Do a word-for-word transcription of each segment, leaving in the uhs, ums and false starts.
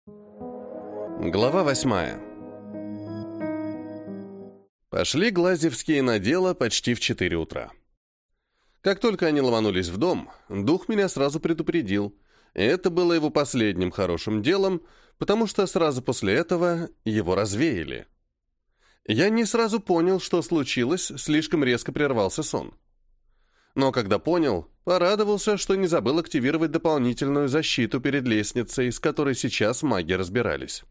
Глава восьмая. Пошли Глазьевские на дело почти в четыре утра. Как только они ломанулись в дом, дух меня сразу предупредил, и это было его последним хорошим делом, потому что сразу после этого его развеяли. Я не сразу понял, что случилось, слишком резко прервался сон. Но когда понял, порадовался, что не забыл активировать дополнительную защиту перед лестницей, с которой сейчас маги разбирались.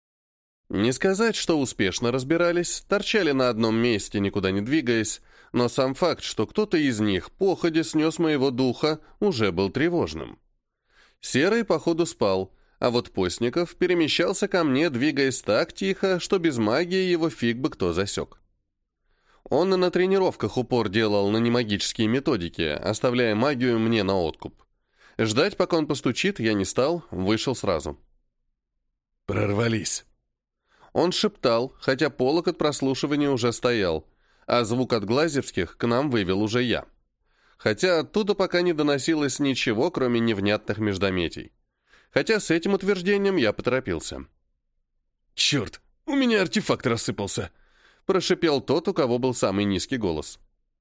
Не сказать, что успешно разбирались, торчали на одном месте, никуда не двигаясь, но сам факт, что кто-то из них походя снес моего духа, уже был тревожным. Серый, походу, спал, а вот Постников перемещался ко мне, двигаясь так тихо, что без магии его фиг бы кто засек. Он и на тренировках упор делал на немагические методики, оставляя магию мне на откуп. Ждать, пока он постучит, я не стал, вышел сразу. «Прорвались». Он шептал, хотя полог от прослушивания уже стоял, а звук от Глазьевских к нам вывел уже я. Хотя оттуда пока не доносилось ничего, кроме невнятных междометий. Хотя с этим утверждением я поторопился. «Черт, у меня артефакт рассыпался!» Прошипел тот, у кого был самый низкий голос.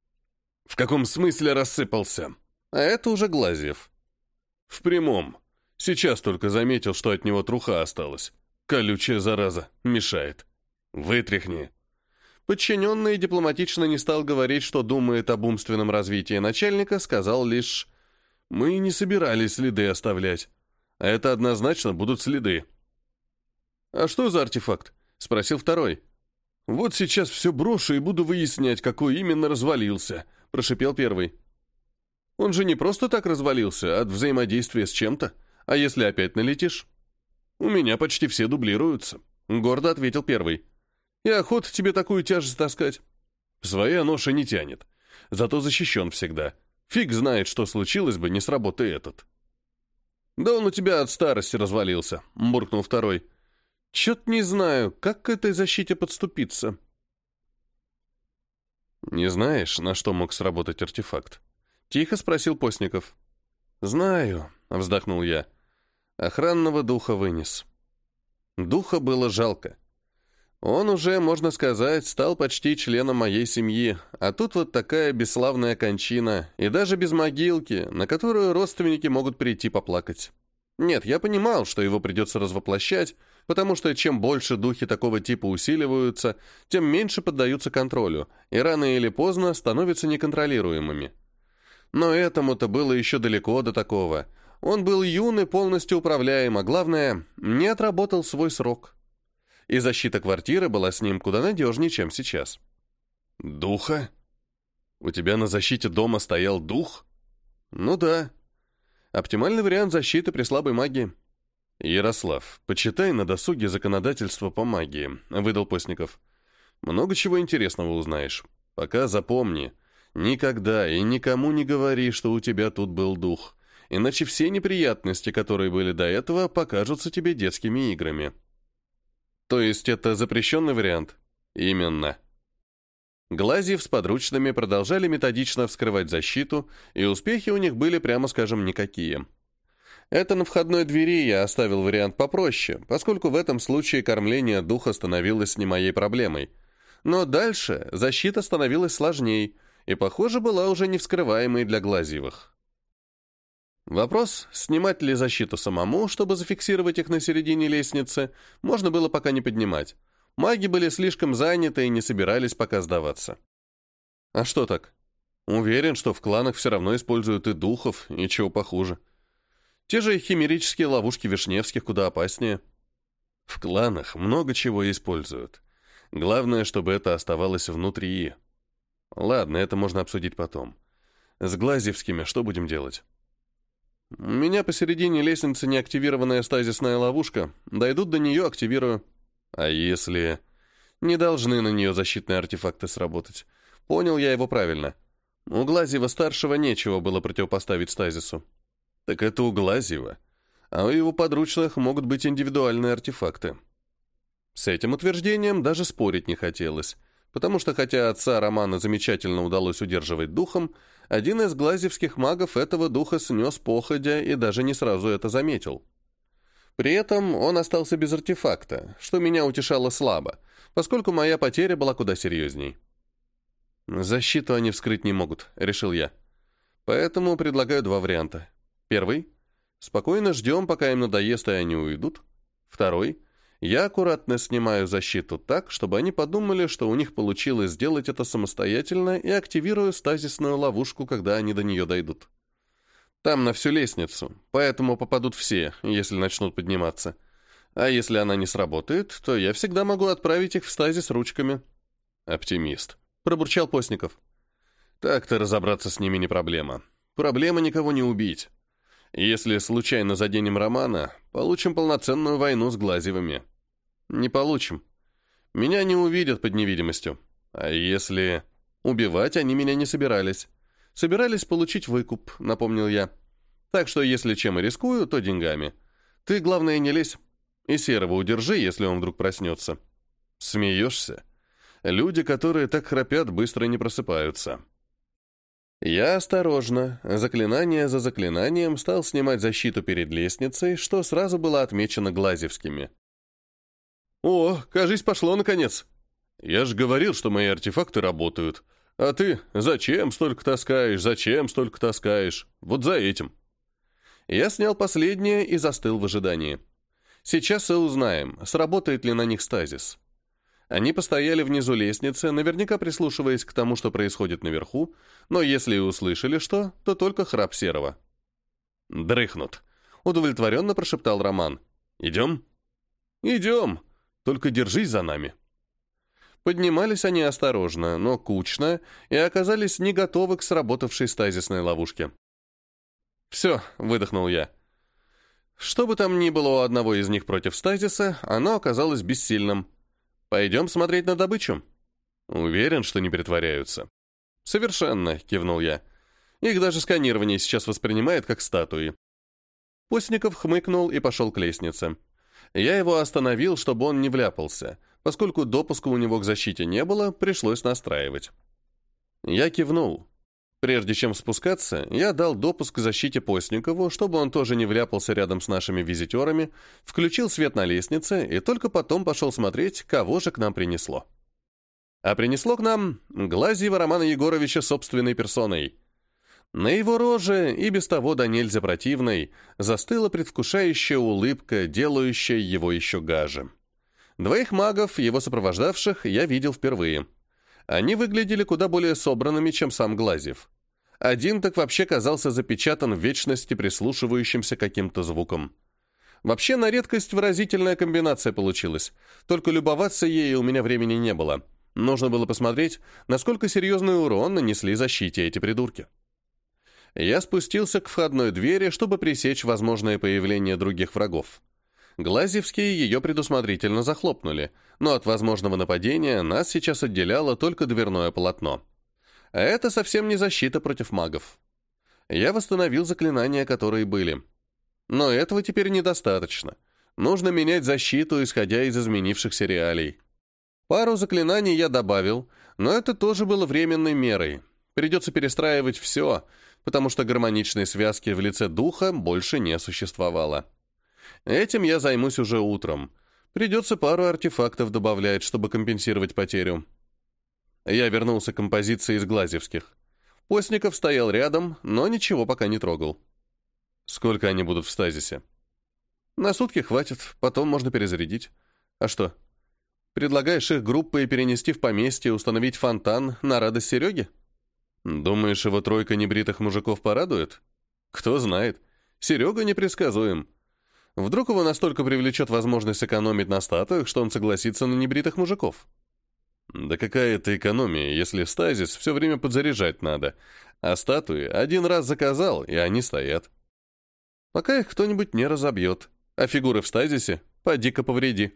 «В каком смысле рассыпался?» А это уже Глазьев. «В прямом. Сейчас только заметил, что от него труха осталась. Колючая зараза, мешает. Вытряхни». Подчиненный дипломатично не стал говорить, что думает об умственном развитии начальника, сказал лишь: «Мы не собирались следы оставлять. А это однозначно будут следы». «А что за артефакт?» — спросил второй. «Вот сейчас все брошу и буду выяснять, какой именно развалился», — прошипел первый. «Он же не просто так развалился, от взаимодействия с чем-то. А если опять налетишь?» «У меня почти все дублируются», — гордо ответил первый. «И охота тебе такую тяжесть таскать?» «Своя ноша не тянет. Зато защищен всегда. Фиг знает, что случилось бы, не сработай этот». «Да он у тебя от старости развалился», — буркнул второй. «Чё-то не знаю, как к этой защите подступиться». «Не знаешь, на что мог сработать артефакт?» — тихо спросил Постников. «Знаю», — вздохнул я. Охранного духа вынес. Духа было жалко. Он уже, можно сказать, стал почти членом моей семьи, а тут вот такая бесславная кончина, и даже без могилки, на которую родственники могут прийти поплакать. Нет, я понимал, что его придется развоплощать, потому что чем больше духи такого типа усиливаются, тем меньше поддаются контролю, и рано или поздно становятся неконтролируемыми. Но этому-то было еще далеко до такого. Он был юн и полностью управляем, а главное, не отработал свой срок. И защита квартиры была с ним куда надежнее, чем сейчас. «Духа? У тебя на защите дома стоял дух?» «Ну да. Оптимальный вариант защиты при слабой магии». «Ярослав, почитай на досуге законодательство по магии», — выдал Постников. «Много чего интересного узнаешь. Пока запомни, никогда и никому не говори, что у тебя тут был дух, иначе все неприятности, которые были до этого, покажутся тебе детскими играми». «То есть это запрещенный вариант?» «Именно». Глазьев с подручными продолжали методично вскрывать защиту, и успехи у них были, прямо скажем, никакие. Это на входной двери я оставил вариант попроще, поскольку в этом случае кормление духа становилось не моей проблемой. Но дальше защита становилась сложней, и, похоже, была уже не вскрываемой для Глазьевых. Вопрос, снимать ли защиту самому, чтобы зафиксировать их на середине лестницы, можно было пока не поднимать. Маги были слишком заняты и не собирались пока сдаваться. А что так? Уверен, что в кланах все равно используют и духов, и чего похуже. Те же химерические ловушки Вишневских куда опаснее. В кланах много чего используют. Главное, чтобы это оставалось внутри. Ладно, это можно обсудить потом. С Глазьевскими что будем делать? У меня посередине лестницы неактивированная стазисная ловушка. Дойдут до нее, активирую. А если... Не должны на нее защитные артефакты сработать. Понял я его правильно. У Глазьева-старшего нечего было противопоставить стазису. Так это у Глазьева. А у его подручных могут быть индивидуальные артефакты. С этим утверждением даже спорить не хотелось, потому что хотя отца Романа замечательно удалось удерживать духом, один из глазьевских магов этого духа снес походя и даже не сразу это заметил. При этом он остался без артефакта, что меня утешало слабо, поскольку моя потеря была куда серьезней. «Защиту они вскрыть не могут», — решил я. «Поэтому предлагаю два варианта. Первый — спокойно ждем, пока им надоест, и они уйдут. Второй — я аккуратно снимаю защиту так, чтобы они подумали, что у них получилось сделать это самостоятельно, и активирую стазисную ловушку, когда они до нее дойдут. Там на всю лестницу, поэтому попадут все, если начнут подниматься. А если она не сработает, то я всегда могу отправить их в стазис ручками». «Оптимист», — пробурчал Постников. «Так-то разобраться с ними не проблема. Проблема никого не убить. Если случайно заденем Романа, получим полноценную войну с Глазьевыми». «Не получим. Меня не увидят под невидимостью. А если...» «Убивать они меня не собирались. Собирались получить выкуп», — напомнил я. «Так что если чем и рискую, то деньгами. Ты, главное, не лезь. И Серого удержи, если он вдруг проснется». «Смеешься? Люди, которые так храпят, быстро не просыпаются». Я осторожно, заклинание за заклинанием, стал снимать защиту перед лестницей, что сразу было отмечено Глазьевскими. «О, кажись, пошло наконец. Я же говорил, что мои артефакты работают. А ты зачем столько таскаешь, зачем столько таскаешь? Вот за этим». Я снял последнее и застыл в ожидании. Сейчас и узнаем, сработает ли на них стазис. Они постояли внизу лестницы, наверняка прислушиваясь к тому, что происходит наверху, но если и услышали что, то только храп Серого. «Дрыхнут», — удовлетворенно прошептал Роман. «Идем?» «Идем, только держись за нами». Поднимались они осторожно, но кучно, и оказались не готовы к сработавшей стазисной ловушке. «Все», — выдохнул я. Что бы там ни было у одного из них против стазиса, оно оказалось бессильным. «Пойдем смотреть на добычу?» «Уверен, что не притворяются». «Совершенно», — кивнул я. «Их даже сканирование сейчас воспринимает как статуи». Постников хмыкнул и пошел к лестнице. Я его остановил, чтобы он не вляпался. Поскольку допуска у него к защите не было, пришлось настраивать. Я кивнул. Прежде чем спускаться, я дал допуск к защите Постникову, чтобы он тоже не вляпался рядом с нашими визитерами, включил свет на лестнице и только потом пошел смотреть, кого же к нам принесло. А принесло к нам Глазьева Романа Егоровича собственной персоной. На его роже, и без того до нельзя противной, застыла предвкушающая улыбка, делающая его еще гаже. Двоих магов, его сопровождавших, я видел впервые. Они выглядели куда более собранными, чем сам Глазьев. Один так вообще казался запечатан в вечности прислушивающимся каким-то звуком. Вообще, на редкость выразительная комбинация получилась. Только любоваться ей у меня времени не было. Нужно было посмотреть, насколько серьезный урон нанесли защите эти придурки. Я спустился к входной двери, чтобы пресечь возможное появление других врагов. Глазьевские ее предусмотрительно захлопнули, но от возможного нападения нас сейчас отделяло только дверное полотно. А это совсем не защита против магов. Я восстановил заклинания, которые были. Но этого теперь недостаточно. Нужно менять защиту, исходя из изменившихся реалий. Пару заклинаний я добавил, но это тоже было временной мерой. Придется перестраивать все, потому что гармоничной связки в лице духа больше не существовало. Этим я займусь уже утром. Придется пару артефактов добавлять, чтобы компенсировать потерю. Я вернулся к композиции из Глазьевских. Постников стоял рядом, но ничего пока не трогал. Сколько они будут в стазисе? На сутки хватит, потом можно перезарядить. А что? Предлагаешь их группой перенести в поместье и установить фонтан на радость Сереге? Думаешь, его тройка небритых мужиков порадует? Кто знает. Серега непредсказуем. Вдруг его настолько привлечет возможность экономить на статуях, что он согласится на небритых мужиков? Да какая это экономия, если стазис все время подзаряжать надо, а статуи один раз заказал, и они стоят. Пока их кто-нибудь не разобьет, а фигуры в стазисе поди-ка повреди.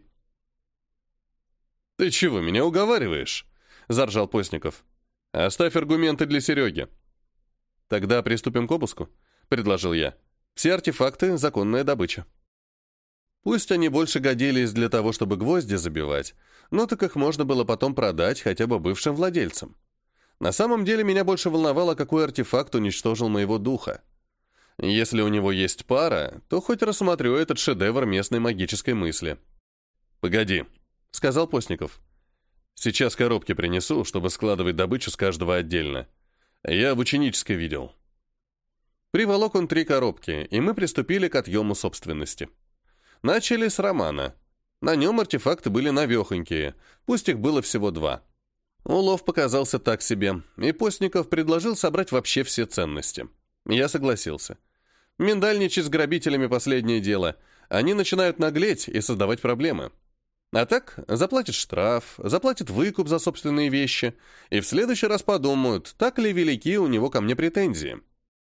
«Ты чего, меня уговариваешь?» — заржал Постников. «Оставь аргументы для Сереги». «Тогда приступим к обыску», — предложил я. «Все артефакты — законная добыча». Пусть они больше годились для того, чтобы гвозди забивать, но так их можно было потом продать хотя бы бывшим владельцам. На самом деле меня больше волновало, какой артефакт уничтожил моего духа. Если у него есть пара, то хоть рассмотрю этот шедевр местной магической мысли. «Погоди», — сказал Постников. «Сейчас коробки принесу, чтобы складывать добычу с каждого отдельно. Я в ученической видел». Приволок он три коробки, и мы приступили к отъему собственности. Начали с романа. На нем артефакты были навехонькие, пусть их было всего два. Улов показался так себе, и Постников предложил собрать вообще все ценности. Я согласился. Миндальничать с грабителями — последнее дело. Они начинают наглеть и создавать проблемы. А так, заплатят штраф, заплатят выкуп за собственные вещи, и в следующий раз подумают, так ли велики у него ко мне претензии.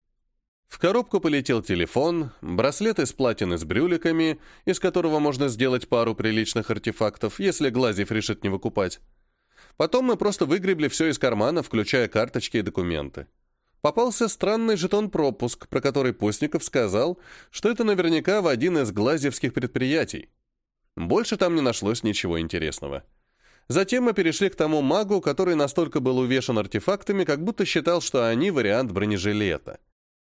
В коробку полетел телефон, браслет из платины с брюликами, из которого можно сделать пару приличных артефактов, если Глазьев решит не выкупать. Потом мы просто выгребли все из кармана, включая карточки и документы. Попался странный жетон-пропуск, про который Постников сказал, что это наверняка в один из глазьевских предприятий. Больше там не нашлось ничего интересного. Затем мы перешли к тому магу, который настолько был увешан артефактами, как будто считал, что они вариант бронежилета.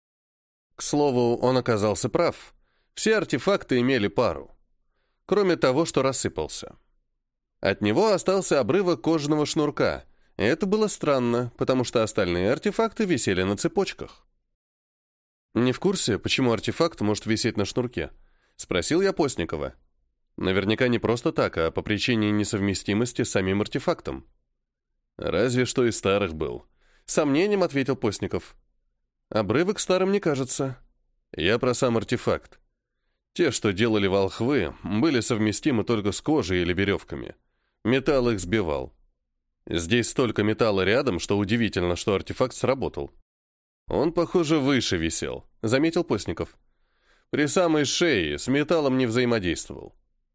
К слову, он оказался прав. Все артефакты имели пару. Кроме того, что рассыпался. От него остался обрывок кожаного шнурка. И это было странно, потому что остальные артефакты висели на цепочках. «Не в курсе, почему артефакт может висеть на шнурке?» — спросил я Постникова. «Наверняка не просто так, а по причине несовместимости с самим артефактом». «Разве что из старых был», — с сомнением ответил Постников. «Обрывок старым не кажется. Я про сам артефакт. Те, что делали волхвы, были совместимы только с кожей или веревками. Металл их сбивал. Здесь столько металла рядом, что удивительно, что артефакт сработал. Он, похоже, выше висел», — заметил Постников. «При самой шее с металлом не взаимодействовал».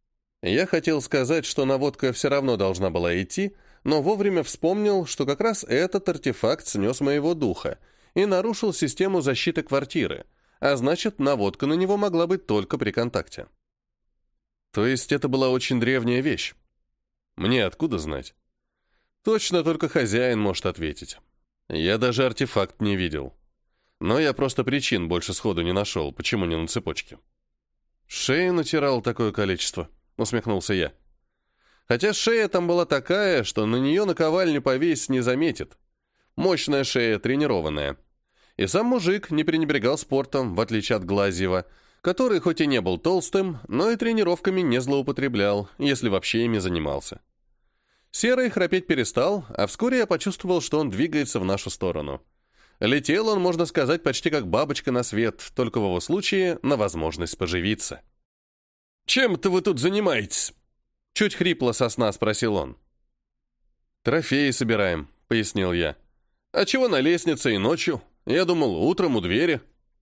Я хотел сказать, что наводка все равно должна была идти, но вовремя вспомнил, что как раз этот артефакт снес моего духа и нарушил систему защиты квартиры, а значит, наводка на него могла быть только при контакте. То есть это была очень древняя вещь? Мне откуда знать? Точно только хозяин может ответить. Я даже артефакт не видел. Но я просто причин больше сходу не нашел, почему не на цепочке. «Шею натирал такое количество», — усмехнулся я. Хотя шея там была такая, что на нее наковальню повесить не заметит. Мощная шея, тренированная. И сам мужик не пренебрегал спортом, в отличие от Глазьева, который хоть и не был толстым, но и тренировками не злоупотреблял, если вообще ими занимался. Серый храпеть перестал, а вскоре я почувствовал, что он двигается в нашу сторону. Летел он, можно сказать, почти как бабочка на свет, только в его случае на возможность поживиться. «Чем-то вы тут занимаетесь?» Чуть хрипло со сна спросил он. «Трофеи собираем», — пояснил я. «А чего на лестнице и ночью? Я думал, утром у двери».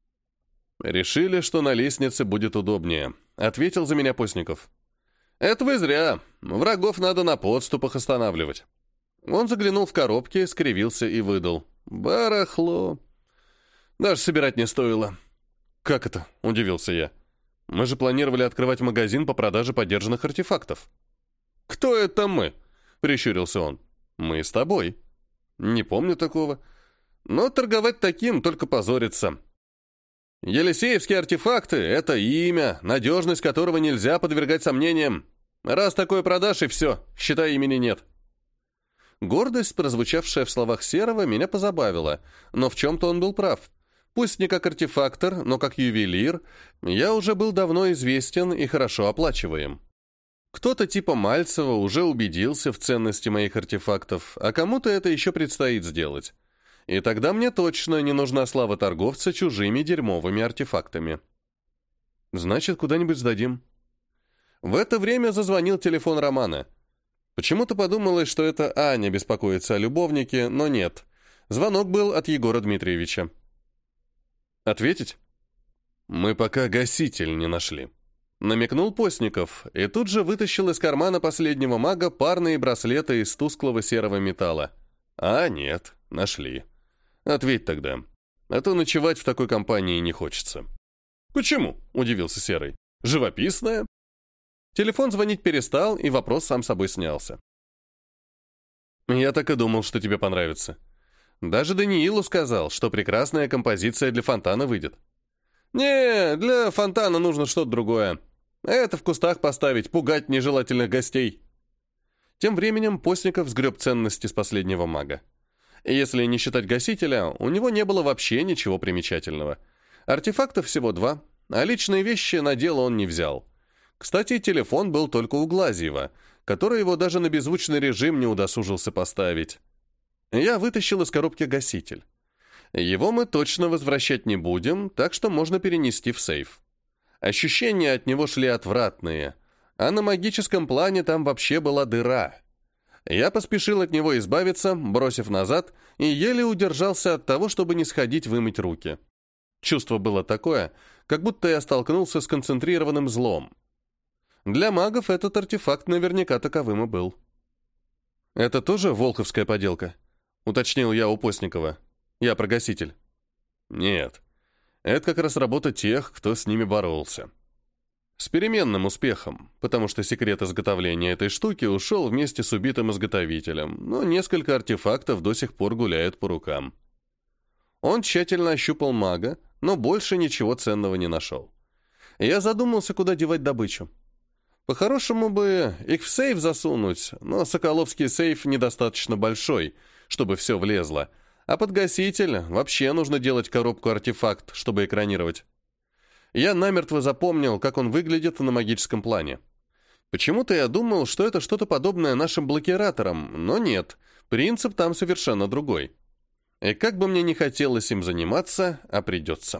«Решили, что на лестнице будет удобнее», — ответил за меня Постников. «Это вы зря. Врагов надо на подступах останавливать». Он заглянул в коробки, скривился и выдал. «Барахло. Даже собирать не стоило». «Как это?» — удивился я. «Мы же планировали открывать магазин по продаже подержанных артефактов». «Кто это мы?» — прищурился он. «Мы с тобой». «Не помню такого. Но торговать таким только позориться. Елисеевские артефакты — это имя, надежность которого нельзя подвергать сомнениям. Раз такое продашь, и все, считай, имени нет». Гордость, прозвучавшая в словах Серого, меня позабавила, но в чем-то он был прав. Пусть не как артефактор, но как ювелир, я уже был давно известен и хорошо оплачиваем. Кто-то типа Мальцева уже убедился в ценности моих артефактов, а кому-то это еще предстоит сделать. И тогда мне точно не нужна слава торговца чужими дерьмовыми артефактами. Значит, куда-нибудь сдадим. В это время зазвонил телефон Романа. Почему-то подумалось, что это Аня беспокоится о любовнике, но нет. Звонок был от Егора Дмитриевича. «Ответить?» «Мы пока гаситель не нашли», — намекнул Постников, и тут же вытащил из кармана последнего мага парные браслеты из тусклого серого металла. «А, нет, нашли. Ответь тогда. А то ночевать в такой компании не хочется». «Почему?» — удивился Серый. «Живописная?» Телефон звонить перестал, и вопрос сам собой снялся. «Я так и думал, что тебе понравится. Даже Даниилу сказал, что прекрасная композиция для фонтана выйдет. «Не, для фонтана нужно что-то другое. Это в кустах поставить, пугать нежелательных гостей». Тем временем Постников сгреб ценности с последнего мага. Если не считать гасителя, у него не было вообще ничего примечательного. Артефактов всего два, а личные вещи на дело он не взял. Кстати, телефон был только у Глазьева, который его даже на беззвучный режим не удосужился поставить. Я вытащил из коробки гаситель. Его мы точно возвращать не будем, так что можно перенести в сейф. Ощущения от него шли отвратные, а на магическом плане там вообще была дыра. Я поспешил от него избавиться, бросив назад, и еле удержался от того, чтобы не сходить вымыть руки. Чувство было такое, как будто я столкнулся с концентрированным злом. Для магов этот артефакт наверняка таковым и был. «Это тоже волховская поделка?» — уточнил я у Постникова. «Я про гаситель». «Нет. Это как раз работа тех, кто с ними боролся. С переменным успехом, потому что секрет изготовления этой штуки ушел вместе с убитым изготовителем, но несколько артефактов до сих пор гуляют по рукам». Он тщательно ощупал мага, но больше ничего ценного не нашел. Я задумался, куда девать добычу. По-хорошему бы их в сейф засунуть, но соколовский сейф недостаточно большой, чтобы все влезло, а под гаситель вообще нужно делать коробку-артефакт, чтобы экранировать. Я намертво запомнил, как он выглядит на магическом плане. Почему-то я думал, что это что-то подобное нашим блокираторам, но нет, принцип там совершенно другой. И как бы мне не хотелось им заниматься, а придется.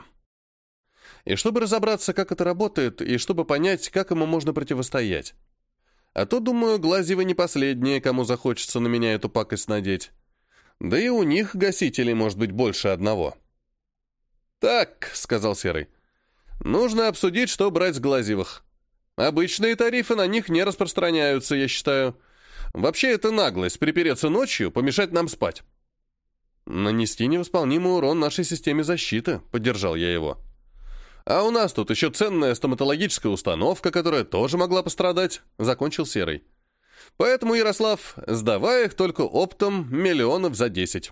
И чтобы разобраться, как это работает, и чтобы понять, как ему можно противостоять. А то, думаю, Глазьевы не последние, кому захочется на меня эту пакость надеть. Да и у них гасителей может быть больше одного. «Так», — сказал Серый, — «нужно обсудить, что брать с Глазьевых. Обычные тарифы на них не распространяются, я считаю. Вообще это наглость припереться ночью, помешать нам спать». «Нанести невосполнимый урон нашей системе защиты», — поддержал я его. «А у нас тут еще ценная стоматологическая установка, которая тоже могла пострадать», — закончил Серый. «Поэтому, Ярослав, сдавай их только оптом миллионов за десять».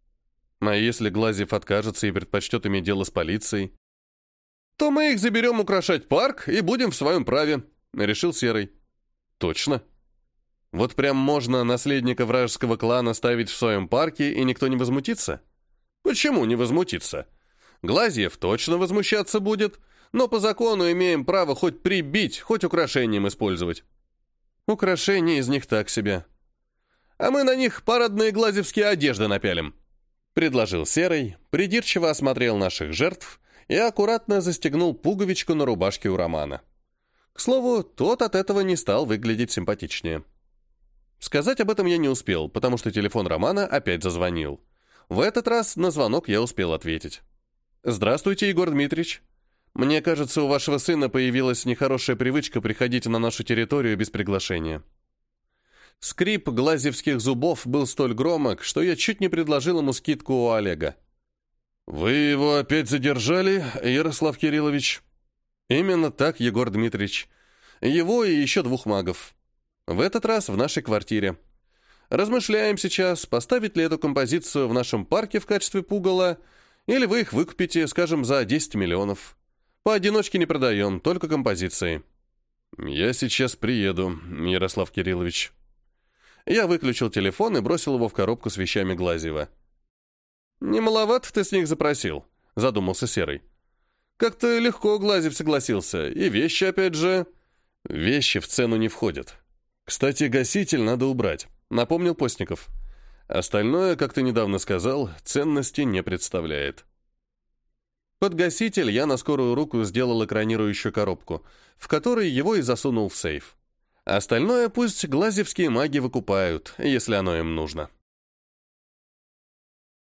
«А если Глазьев откажется и предпочтет иметь дело с полицией?» «То мы их заберем украшать парк и будем в своем праве», — решил Серый. «Точно. Вот прям можно наследника вражеского клана ставить в своем парке, и никто не возмутится?» «Почему не возмутится? Глазьев точно возмущаться будет, но по закону имеем право хоть прибить, хоть украшением использовать». «Украшения из них так себе». «А мы на них парадные глазьевские одежды напялим», — предложил Серый, придирчиво осмотрел наших жертв и аккуратно застегнул пуговичку на рубашке у Романа. К слову, тот от этого не стал выглядеть симпатичнее. Сказать об этом я не успел, потому что телефон Романа опять зазвонил. В этот раз на звонок я успел ответить. «Здравствуйте, Егор Дмитриевич. Мне кажется, у вашего сына появилась нехорошая привычка приходить на нашу территорию без приглашения». Скрип глазьевских зубов был столь громок, что я чуть не предложил ему скидку у Олега. «Вы его опять задержали, Ярослав Кириллович?» «Именно так, Егор Дмитриевич. Его и еще двух магов. В этот раз в нашей квартире. Размышляем сейчас, поставить ли эту композицию в нашем парке в качестве пугала, или вы их выкупите, скажем, за десять миллионов. Поодиночке не продаем, только композиции». «Я сейчас приеду, Ярослав Кириллович». Я выключил телефон и бросил его в коробку с вещами Глазьева. «Не маловато ты с них запросил», — задумался Серый. «Как-то легко Глазьев согласился, и вещи опять же...» «Вещи в цену не входят. Кстати, гаситель надо убрать», — напомнил Постников. «Остальное, как ты недавно сказал, ценности не представляет». Под гаситель я на скорую руку сделал экранирующую коробку, в которой его и засунул в сейф. Остальное пусть глазьевские маги выкупают, если оно им нужно.